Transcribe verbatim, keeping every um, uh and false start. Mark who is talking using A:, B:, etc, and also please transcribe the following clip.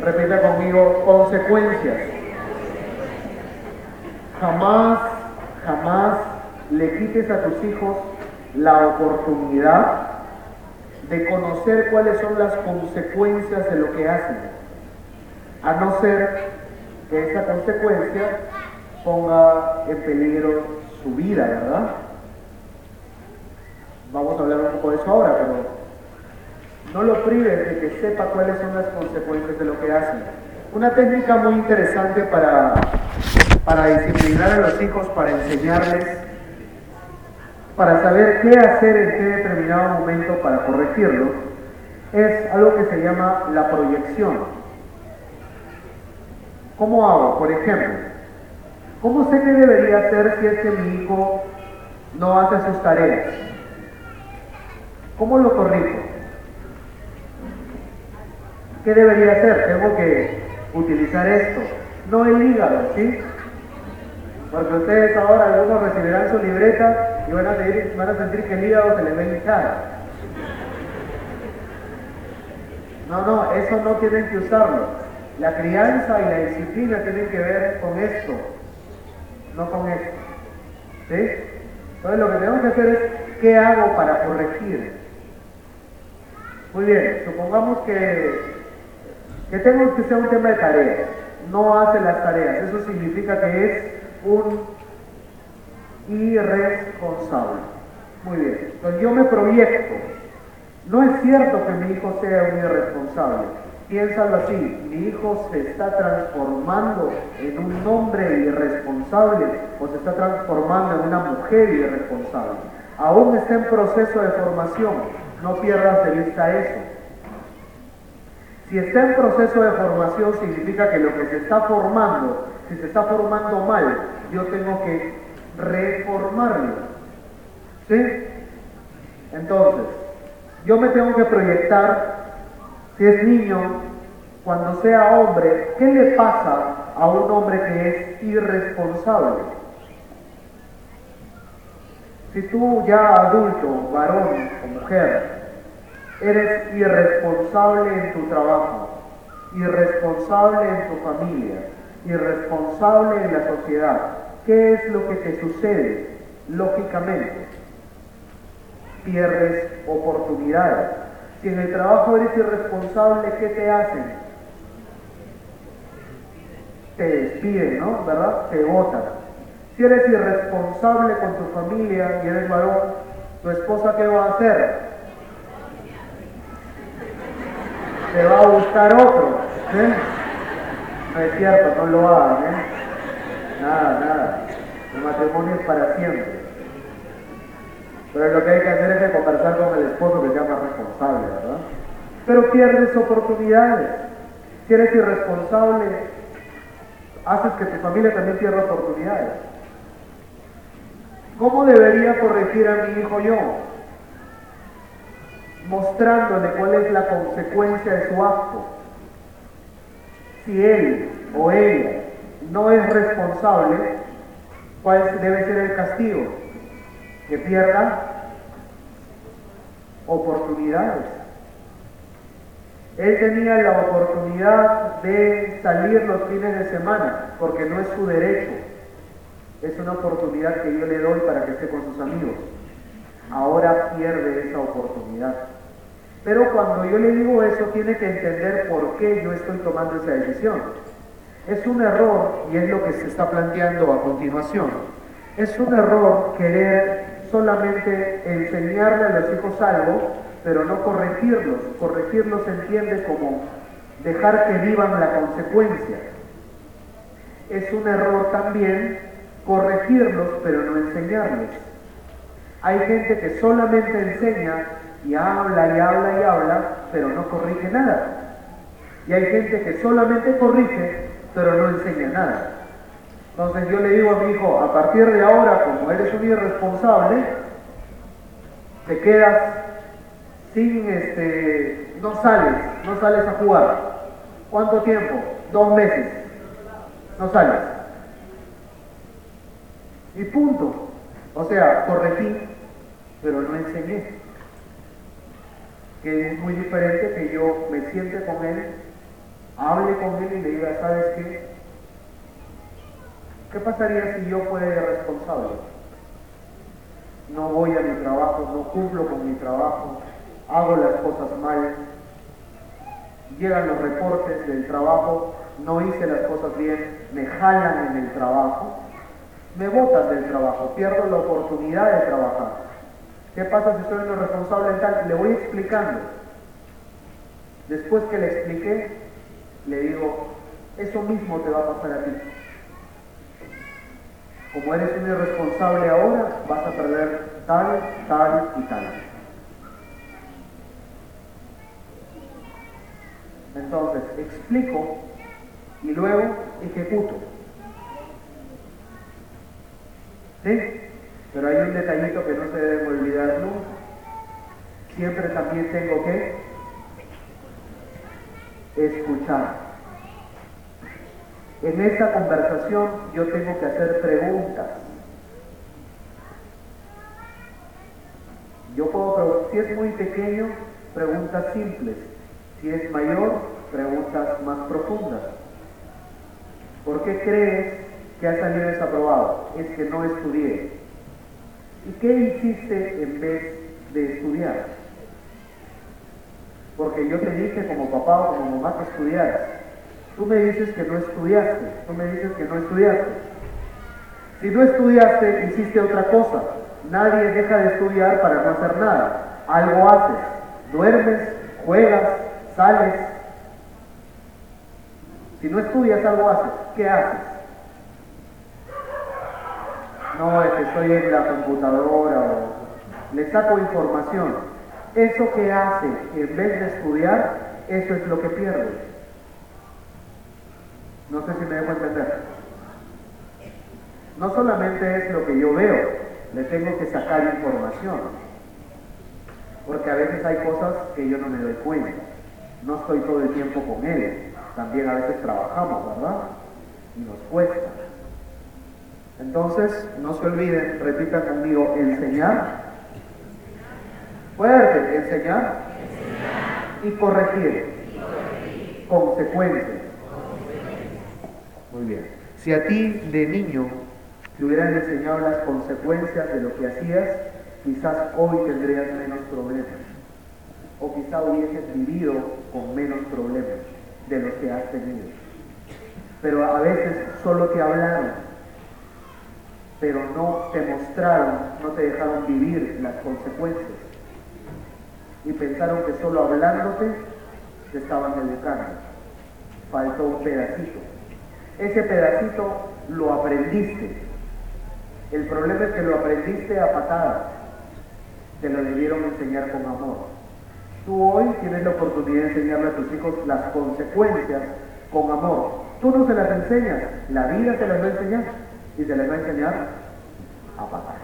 A: Repita conmigo, consecuencias. Jamás, jamás le quites a tus hijos la oportunidad de conocer cuáles son las consecuencias de lo que hacen, a no ser que esa consecuencia ponga en peligro su vida, ¿verdad? Vamos a hablar un poco de eso ahora, pero no lo prives de que sepa cuáles son las consecuencias de lo que hacen. Una técnica muy interesante para, para disciplinar a los hijos, para enseñarles, para saber qué hacer en qué determinado momento para corregirlo, es algo que se llama la proyección. ¿Cómo hago? Por ejemplo, ¿cómo sé qué debería hacer si es que mi hijo no hace sus tareas? ¿Cómo lo corrijo? ¿Qué debería hacer? Tengo que utilizar esto, no el hígado, ¿sí? Porque ustedes ahora algunos recibirán su libreta y van a, sentir, van a sentir que el hígado se les ve hinchado. No, no, eso no tienen que usarlo. La crianza y la disciplina tienen que ver con esto, no con esto. ¿Sí? Entonces lo que tenemos que hacer es, ¿qué hago para corregir? Muy bien, supongamos que, que tengo que ser un tema de tareas. No hace las tareas, eso significa que es un irresponsable. Muy bien, entonces yo me proyecto. No es cierto que mi hijo sea un irresponsable. Piénsalo así, mi hijo se está transformando en un hombre irresponsable o se está transformando en una mujer irresponsable. Aún está en proceso de formación, no pierdas de vista eso. Si está en proceso de formación significa que lo que se está formando, si se está formando mal, yo tengo que reformarlo. ¿Sí? Entonces, yo me tengo que proyectar, si es niño, cuando sea hombre, ¿qué le pasa a un hombre que es irresponsable? Si tú ya adulto, varón o mujer, eres irresponsable en tu trabajo, irresponsable en tu familia, irresponsable en la sociedad, ¿qué es lo que te sucede? Lógicamente, pierdes oportunidades. Si en el trabajo eres irresponsable, ¿qué te hacen? Te despiden, ¿no? ¿Verdad? Te botan. Si eres irresponsable con tu familia y eres varón, ¿tu esposa qué va a hacer? Te va a buscar otro. ¿Eh? No es cierto, no lo hagan, ¿eh? Nada, nada. El matrimonio es para siempre. Pero lo que hay que hacer es que conversar con el esposo que sea más responsable, ¿verdad? Pero pierdes oportunidades. Si eres irresponsable, haces que tu familia también pierda oportunidades. ¿Cómo debería corregir a mi hijo yo? Mostrándole cuál es la consecuencia de su acto. Si él o ella no es responsable, ¿cuál debe ser el castigo? Que pierda oportunidades. Él tenía la oportunidad de salir los fines de semana, porque no es su derecho. Es una oportunidad que yo le doy para que esté con sus amigos. Ahora pierde esa oportunidad. Pero cuando yo le digo eso, tiene que entender por qué yo estoy tomando esa decisión. Es un error, y es lo que se está planteando a continuación. Es un error querer solamente enseñarle a los hijos algo, pero no corregirlos. Corregirlos se entiende como dejar que vivan la consecuencia. Es un error también corregirlos, pero no enseñarles. Hay gente que solamente enseña y habla y habla y habla, pero no corrige nada. Y hay gente que solamente corrige, pero no enseña nada. Entonces yo le digo a mi hijo, a partir de ahora, como eres un irresponsable, te quedas sin, este, no sales, no sales a jugar. ¿Cuánto tiempo? Dos meses. No sales. Y punto. O sea, corregí, pero no enseñé. Que es muy diferente que yo me siente con él hable con él y le diga, ¿sabes qué? ¿Qué pasaría si yo fuera irresponsable? No voy a mi trabajo, no cumplo con mi trabajo, hago las cosas mal, llegan los reportes del trabajo, no hice las cosas bien, me jalan en el trabajo, me botan del trabajo, pierdo la oportunidad de trabajar. ¿Qué pasa si soy irresponsable en tal? Le voy explicando. Después que le expliqué, le digo, eso mismo te va a pasar a ti. Como eres un irresponsable ahora, vas a perder tal, tal y tal. Entonces, explico y luego ejecuto. ¿Sí? Pero hay un detallito que no se debe olvidar nunca. Siempre también tengo que escuchar. En esta conversación yo tengo que hacer preguntas. Yo puedo, si es muy pequeño, preguntas simples. Si es mayor, preguntas más profundas. ¿Por qué crees que has salido desaprobado? Es que no estudié. ¿Y qué hiciste en vez de estudiar? Porque yo te dije como papá o como mamá que estudiaras. Tú me dices que no estudiaste. Tú me dices que no estudiaste. Si no estudiaste, hiciste otra cosa. Nadie deja de estudiar para no hacer nada. Algo haces. Duermes, juegas, sales. Si no estudias, algo haces. ¿Qué haces? No, es que estoy en la computadora o le saco información. Eso que hace en vez de estudiar, eso es lo que pierde. No sé si me dejo entender. No solamente es lo que yo veo, le tengo que sacar información. Porque a veces hay cosas que yo no me doy cuenta. No estoy todo el tiempo con él. También a veces trabajamos, ¿verdad? Y nos cuesta. Entonces, no se olviden, repitan conmigo, enseñar. Fuerte, enseñar. Y corregir. Consecuencias. Muy bien. Si a ti de niño te hubieran enseñado las consecuencias de lo que hacías, quizás hoy tendrías menos problemas. O quizás hubieses vivido con menos problemas de los que has tenido. Pero a veces solo te hablaron, pero no te mostraron, no te dejaron vivir las consecuencias. Y pensaron que solo hablándote te estaban educando. Faltó un pedacito. Ese pedacito lo aprendiste. El problema es que lo aprendiste a patadas. Te lo debieron enseñar con amor. Tú hoy tienes la oportunidad de enseñarle a tus hijos las consecuencias con amor. Tú no se las enseñas, la vida te las va a enseñar. Y te las va a enseñar a patadas.